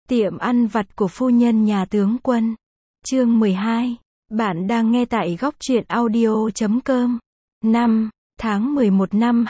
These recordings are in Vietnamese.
Tiệm ăn vặt của phu nhân nhà tướng quân. Chương 12. Bạn đang nghe tại góc truyện audio.com. 5 tháng 11 năm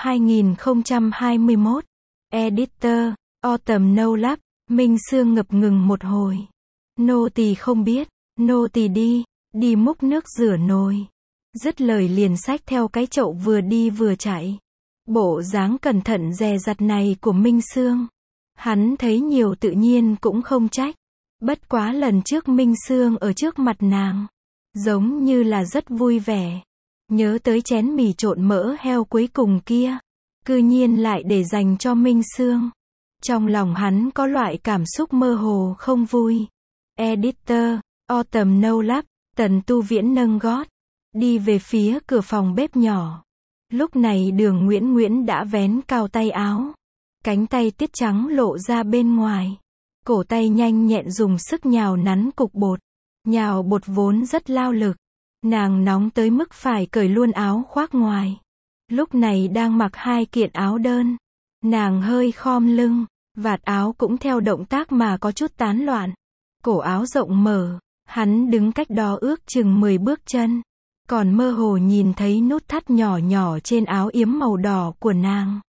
2021. Editor, Autumn No Lab. Minh Sương ngập ngừng một hồi. Nô tỳ không biết, nô tỳ đi múc nước rửa nồi. Dứt lời liền xách theo cái chậu vừa đi vừa chạy. Bộ dáng cẩn thận dè dặt này của Minh Sương, hắn thấy nhiều tự nhiên cũng không trách. Bất quá lần trước Minh Sương ở trước mặt nàng, giống như là rất vui vẻ. Nhớ tới chén mì trộn mỡ heo cuối cùng kia, cư nhiên lại để dành cho Minh Sương. Trong lòng hắn có loại cảm xúc mơ hồ không vui. Editor, Autumn No Lab. Tần Tu Viễn nâng gót, đi về phía cửa phòng bếp nhỏ. Lúc này Đường Nguyễn Nguyễn đã vén cao tay áo. Cánh tay tiết trắng lộ ra bên ngoài. Cổ tay nhanh nhẹn dùng sức nhào nắn cục bột. Nhào bột vốn rất lao lực. Nàng nóng tới mức phải cởi luôn áo khoác ngoài. Lúc này đang mặc 2 kiện áo đơn. Nàng hơi khom lưng, vạt áo cũng theo động tác mà có chút tán loạn. Cổ áo rộng mở, hắn đứng cách đó ước chừng 10 bước chân. Còn mơ hồ nhìn thấy nút thắt nhỏ nhỏ trên áo yếm màu đỏ của nàng.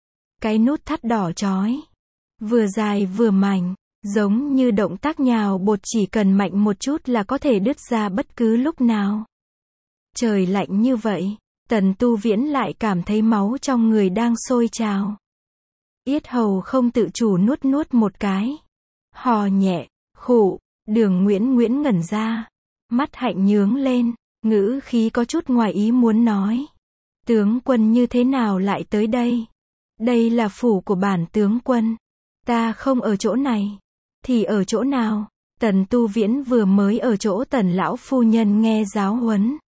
Cái nút thắt đỏ chói, vừa dài vừa mảnh, giống như động tác nhào bột chỉ cần mạnh một chút là có thể đứt ra bất cứ lúc nào. Trời lạnh như vậy, Tần Tu Viễn lại cảm thấy máu trong người đang sôi trào. Yết hầu không tự chủ nuốt một cái. Hò nhẹ, khụ. Đường Nguyễn Nguyễn ngẩn ra, mắt hạnh nhướng lên, ngữ khí có chút ngoài ý muốn nói. Tướng quân như thế nào lại tới đây? Đây là phủ của bản tướng quân. Ta không ở chỗ này. Thì ở chỗ nào? Tần Tu Viễn vừa mới ở chỗ Tần lão phu nhân nghe giáo huấn.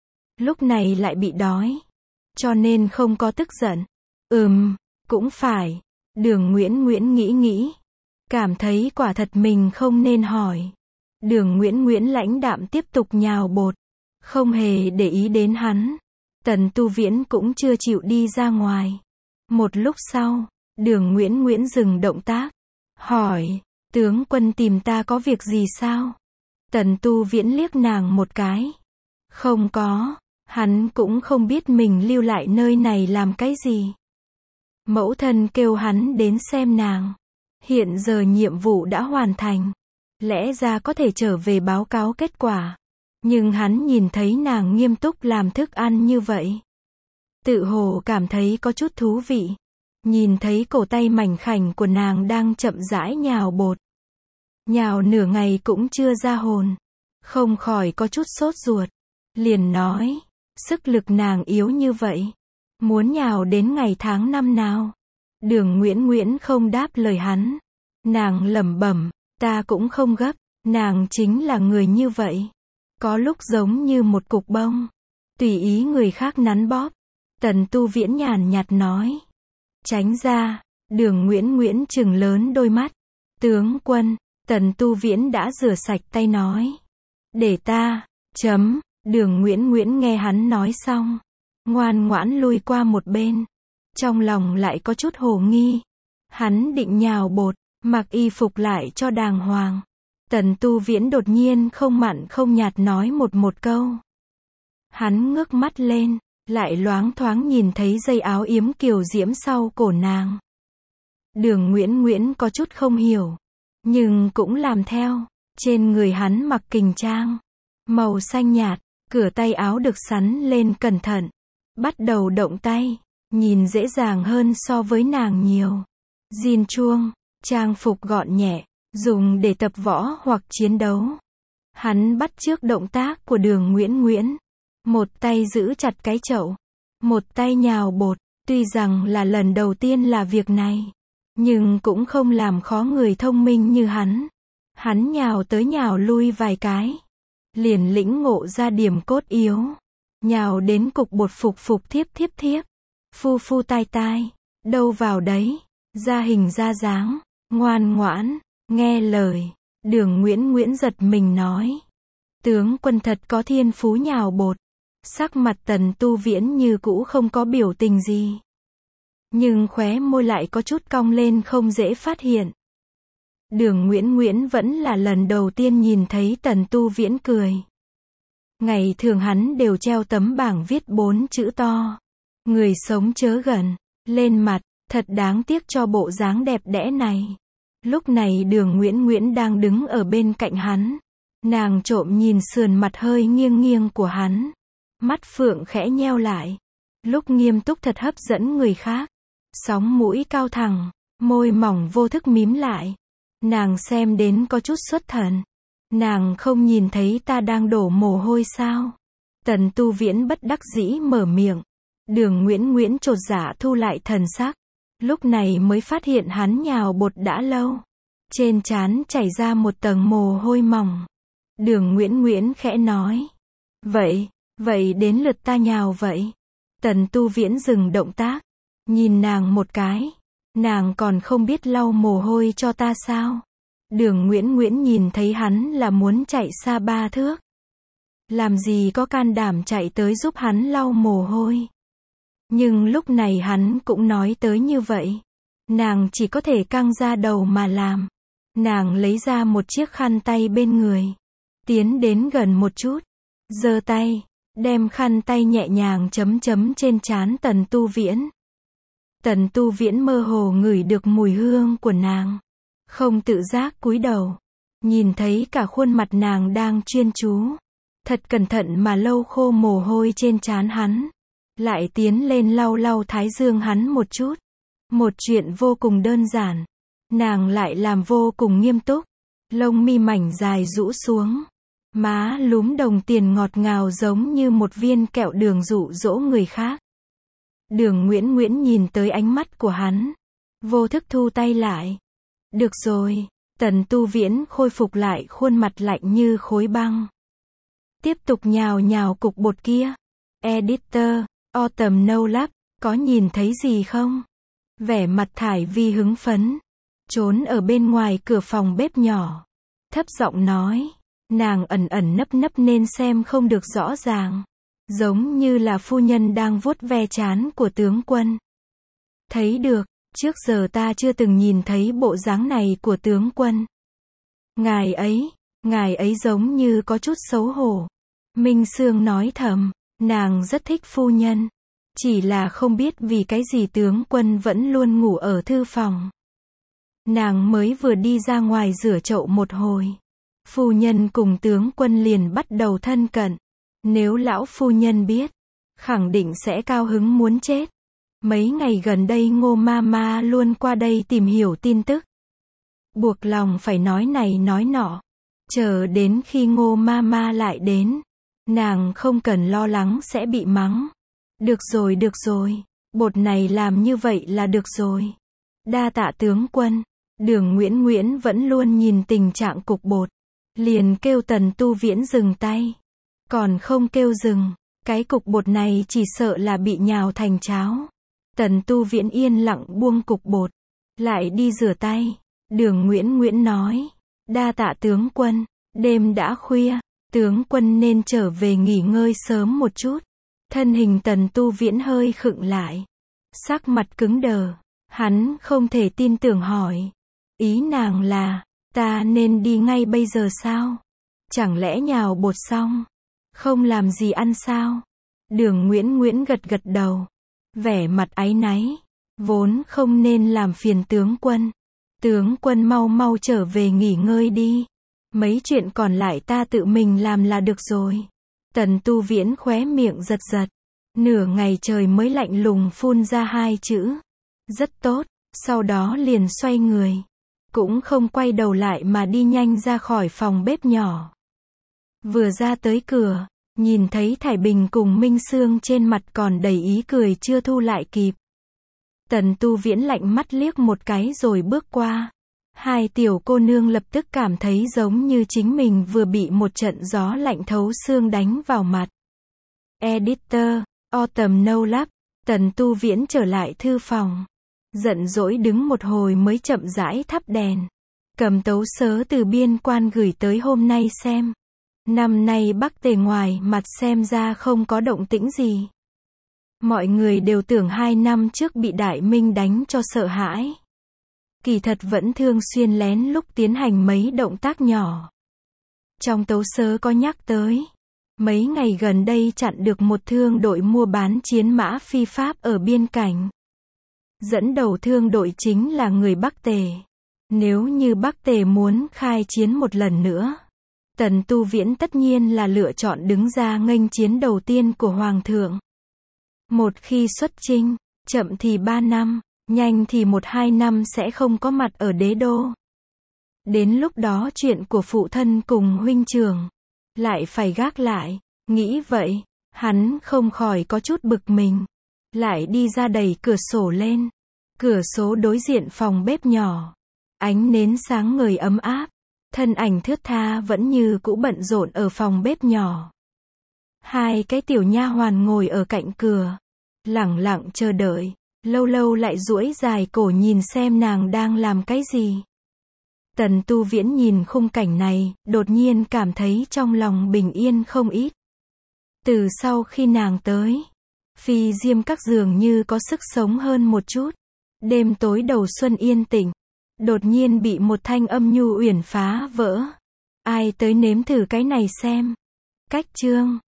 Lúc này lại bị đói. Cho nên không có tức giận. Cũng phải. Đường Nguyễn Nguyễn nghĩ. Cảm thấy quả thật mình không nên hỏi. Đường Nguyễn Nguyễn lãnh đạm tiếp tục nhào bột. Không hề để ý đến hắn. Tần Tu Viễn cũng chưa chịu đi ra ngoài. Một lúc sau, Đường Nguyễn Nguyễn dừng động tác. Hỏi, tướng quân tìm ta có việc gì sao? Tần Tu Viễn liếc nàng một cái. Không có, hắn cũng không biết mình lưu lại nơi này làm cái gì. Mẫu thân kêu hắn đến xem nàng. Hiện giờ nhiệm vụ đã hoàn thành. Lẽ ra có thể trở về báo cáo kết quả. Nhưng hắn nhìn thấy nàng nghiêm túc làm thức ăn như vậy. Tự hồ cảm thấy có chút thú vị. Nhìn thấy cổ tay mảnh khảnh của nàng đang chậm rãi nhào bột. Nhào nửa ngày cũng chưa ra hồn. Không khỏi có chút sốt ruột. Liền nói, sức lực nàng yếu như vậy. Muốn nhào đến ngày tháng năm nào? Đường Nguyễn Nguyễn không đáp lời hắn. Nàng lẩm bẩm, ta cũng không gấp, nàng chính là người như vậy. Có lúc giống như một cục bông, tùy ý người khác nắn bóp. Tần Tu Viễn nhàn nhạt nói. Tránh ra. Đường Nguyễn Nguyễn trừng lớn đôi mắt. Tướng quân. Tần Tu Viễn đã rửa sạch tay nói. Để ta. Đường Nguyễn Nguyễn nghe hắn nói xong, ngoan ngoãn lui qua một bên. Trong lòng lại có chút hồ nghi. Hắn định nhào bột, mặc y phục lại cho đàng hoàng. Tần Tu Viễn đột nhiên không mặn không nhạt nói một câu. Hắn ngước mắt lên, lại loáng thoáng nhìn thấy dây áo yếm kiều diễm sau cổ nàng. Đường Nguyễn Nguyễn có chút không hiểu, nhưng cũng làm theo. Trên người hắn mặc kình trang, màu xanh nhạt, cửa tay áo được sắn lên cẩn thận. Bắt đầu động tay, nhìn dễ dàng hơn so với nàng nhiều. Jean chuông, trang phục gọn nhẹ, dùng để tập võ hoặc chiến đấu. Hắn bắt chước động tác của Đường Nguyễn Nguyễn. Một tay giữ chặt cái chậu, một tay nhào bột. Tuy rằng là lần đầu tiên là việc này, nhưng cũng không làm khó người thông minh như hắn. Hắn nhào tới nhào lui vài cái, liền lĩnh ngộ ra điểm cốt yếu. Nhào đến cục bột phục thiếp. Phu tai, đâu vào đấy, ra hình ra dáng, ngoan ngoãn, nghe lời. Đường Nguyễn Nguyễn giật mình nói. Tướng quân thật có thiên phú nhào bột. Sắc mặt Tần Tu Viễn như cũ không có biểu tình gì. Nhưng khóe môi lại có chút cong lên không dễ phát hiện. Đường Nguyễn Nguyễn vẫn là lần đầu tiên nhìn thấy Tần Tu Viễn cười. Ngày thường hắn đều treo tấm bảng viết 4 chữ to. Người sống chớ gần, lên mặt, thật đáng tiếc cho bộ dáng đẹp đẽ này. Lúc này Đường Nguyễn Nguyễn đang đứng ở bên cạnh hắn. Nàng trộm nhìn sườn mặt hơi nghiêng nghiêng của hắn. Mắt phượng khẽ nheo lại. Lúc nghiêm túc thật hấp dẫn người khác. Sóng mũi cao thẳng, môi mỏng vô thức mím lại. Nàng xem đến có chút xuất thần. Nàng không nhìn thấy ta đang đổ mồ hôi sao? Tần Tu Viễn bất đắc dĩ mở miệng. Đường Nguyễn Nguyễn chột dạ thu lại thần sắc. Lúc này mới phát hiện hắn nhào bột đã lâu. Trên trán chảy ra một tầng mồ hôi mỏng. Đường Nguyễn Nguyễn khẽ nói. Vậy đến lượt ta nhào vậy. Tần Tu Viễn dừng động tác. Nhìn nàng một cái. Nàng còn không biết lau mồ hôi cho ta sao? Đường Nguyễn Nguyễn nhìn thấy hắn là muốn chạy xa 3 thước. Làm gì có can đảm chạy tới giúp hắn lau mồ hôi. Nhưng lúc này hắn cũng nói tới như vậy. Nàng chỉ có thể căng ra đầu mà làm. Nàng lấy ra một chiếc khăn tay bên người. Tiến đến gần một chút. Giơ tay. Đem khăn tay nhẹ nhàng chấm chấm trên trán Tần Tu Viễn. Tần Tu Viễn mơ hồ ngửi được mùi hương của nàng. Không tự giác cúi đầu. Nhìn thấy cả khuôn mặt nàng đang chuyên chú. Thật cẩn thận mà lau khô mồ hôi trên trán hắn. Lại tiến lên lau lau thái dương hắn một chút. Một chuyện vô cùng đơn giản. Nàng lại làm vô cùng nghiêm túc. Lông mi mảnh dài rũ xuống. Má lúm đồng tiền ngọt ngào giống như một viên kẹo đường dụ dỗ người khác. Đường Nguyễn Nguyễn nhìn tới ánh mắt của hắn. Vô thức thu tay lại. Được rồi. Tần Tu Viễn khôi phục lại khuôn mặt lạnh như khối băng. Tiếp tục nhào nhào cục bột kia. Editor, Autumn No Lab, có nhìn thấy gì không? Vẻ mặt Thải Vi hứng phấn. Trốn ở bên ngoài cửa phòng bếp nhỏ. Thấp giọng nói. Nàng ẩn ẩn nấp nấp nên xem không được rõ ràng. Giống như là phu nhân đang vuốt ve trán của tướng quân. Thấy được, trước giờ ta chưa từng nhìn thấy bộ dáng này của tướng quân. Ngài ấy giống như có chút xấu hổ. Minh Sương nói thầm, nàng rất thích phu nhân. Chỉ là không biết vì cái gì tướng quân vẫn luôn ngủ ở thư phòng. Nàng mới vừa đi ra ngoài rửa chậu một hồi. Phu nhân cùng tướng quân liền bắt đầu thân cận. Nếu lão phu nhân biết, khẳng định sẽ cao hứng muốn chết. Mấy ngày gần đây Ngô Mama luôn qua đây tìm hiểu tin tức. Buộc lòng phải nói này nói nọ. Chờ đến khi Ngô Mama lại đến, nàng không cần lo lắng sẽ bị mắng. Được rồi, bột này làm như vậy là được rồi. Đa tạ tướng quân. Đường Nguyễn Nguyễn vẫn luôn nhìn tình trạng cục bột. Liền kêu Tần Tu Viễn dừng tay. Còn không kêu dừng, cái cục bột này chỉ sợ là bị nhào thành cháo. Tần Tu Viễn yên lặng buông cục bột. Lại đi rửa tay. Đường Nguyễn Nguyễn nói. Đa tạ tướng quân, đêm đã khuya. Tướng quân nên trở về nghỉ ngơi sớm một chút. Thân hình Tần Tu Viễn hơi khựng lại. Sắc mặt cứng đờ. Hắn không thể tin tưởng hỏi. Ý nàng là, ta nên đi ngay bây giờ sao? Chẳng lẽ nhào bột xong, không làm gì ăn sao? Đường Nguyễn Nguyễn gật gật đầu. Vẻ mặt áy náy. Vốn không nên làm phiền tướng quân. Tướng quân mau mau trở về nghỉ ngơi đi. Mấy chuyện còn lại ta tự mình làm là được rồi. Tần Tu Viễn khóe miệng giật giật. Nửa ngày trời mới lạnh lùng phun ra 2 chữ. Rất tốt. Sau đó liền xoay người. Cũng không quay đầu lại mà đi nhanh ra khỏi phòng bếp nhỏ. Vừa ra tới cửa, nhìn thấy Thải Bình cùng Minh Sương trên mặt còn đầy ý cười chưa thu lại kịp. Tần Tu Viễn lạnh mắt liếc một cái rồi bước qua. Hai tiểu cô nương lập tức cảm thấy giống như chính mình vừa bị một trận gió lạnh thấu xương đánh vào mặt. Editor, Autumn No Lab, Tần Tu Viễn trở lại thư phòng. Giận dỗi đứng một hồi mới chậm rãi thắp đèn. Cầm tấu sớ từ biên quan gửi tới hôm nay xem. Năm nay Bắc Tề ngoài mặt xem ra không có động tĩnh gì. Mọi người đều tưởng 2 năm trước bị Đại Minh đánh cho sợ hãi. kỳ thật vẫn thường xuyên lén lúc tiến hành mấy động tác nhỏ. Trong tấu sớ có nhắc tới, mấy ngày gần đây chặn được một thương đội mua bán chiến mã phi pháp ở biên cảnh. Dẫn đầu thương đội chính là người Bắc Tề. Nếu như Bắc Tề muốn khai chiến một lần nữa, Tần Tu Viễn tất nhiên là lựa chọn đứng ra nghênh chiến đầu tiên của Hoàng thượng. Một khi xuất chinh, chậm thì 3 năm, nhanh thì 1-2 năm sẽ không có mặt ở đế đô. Đến lúc đó chuyện của phụ thân cùng huynh trưởng lại phải gác lại. Nghĩ vậy, hắn không khỏi có chút bực mình. Lại đi ra đẩy cửa sổ lên. Cửa sổ đối diện phòng bếp nhỏ. Ánh nến sáng ngời ấm áp. Thân ảnh thướt tha vẫn như cũ bận rộn ở phòng bếp nhỏ. Hai cái tiểu nha hoàn ngồi ở cạnh cửa, lẳng lặng chờ đợi, lâu lâu lại duỗi dài cổ nhìn xem nàng đang làm cái gì. Tần Tu Viễn nhìn khung cảnh này, đột nhiên cảm thấy trong lòng bình yên không ít. Từ sau khi nàng tới, Phi Diêm Các dường như có sức sống hơn một chút. Đêm tối đầu xuân yên tĩnh, đột nhiên bị một thanh âm nhu uyển phá vỡ. Ai tới nếm thử cái này xem. Cách chương